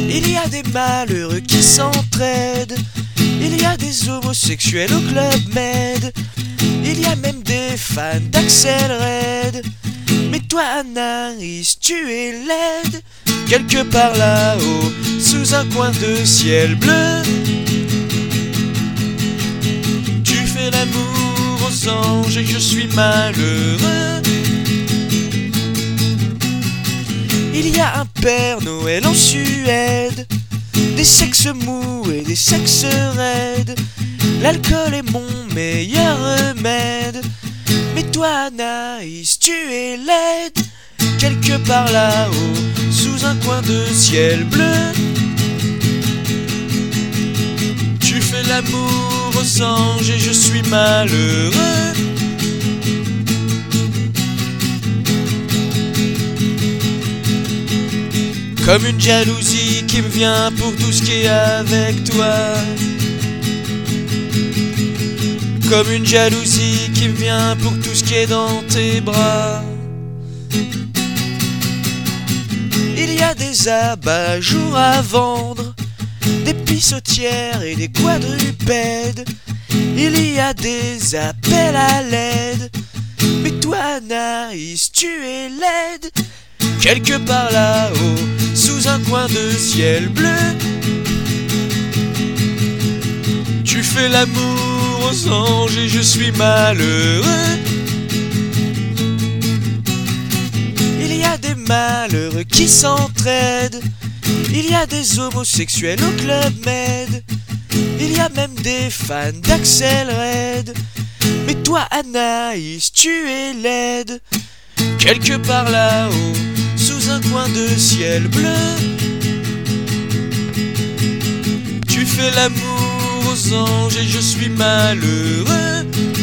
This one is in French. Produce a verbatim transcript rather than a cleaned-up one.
Il y a des malheureux qui s'entraident, il y a des homosexuels au Club Med, il y a même des fans d'Axel Red. Mais toi Anaïs, tu es laide, quelque part là-haut, sous un coin de ciel bleu. Tu fais l'amour aux anges et je suis malheureux. Il y a un Père Noël en Suède, des sexes mous et des sexes raides. L'alcool est mon meilleur remède. Mais toi Anaïs, tu es laide, quelque part là-haut, sous un coin de ciel bleu. Tu fais l'amour aux anges et je suis malheureux. Comme une jalousie qui me vient pour tout ce qui est avec toi. Comme une jalousie qui me vient pour tout ce qui est dans tes bras. Il y a des abat-jours à vendre, des pissotières et des quadrupèdes. Il y a des appels à l'aide. Mais toi Anaïs, tu es laide, quelque part là-haut, sous un coin de ciel bleu. Tu fais l'amour aux anges et je suis malheureux. Il y a des malheureux qui s'entraident, il y a des homosexuels au Club Med, il y a même des fans d'Axel Red. Mais toi Anaïs, tu es laide, quelque part là-haut, sous un coin de ciel bleu. Tu fais l'amour aux anges et je suis malheureux.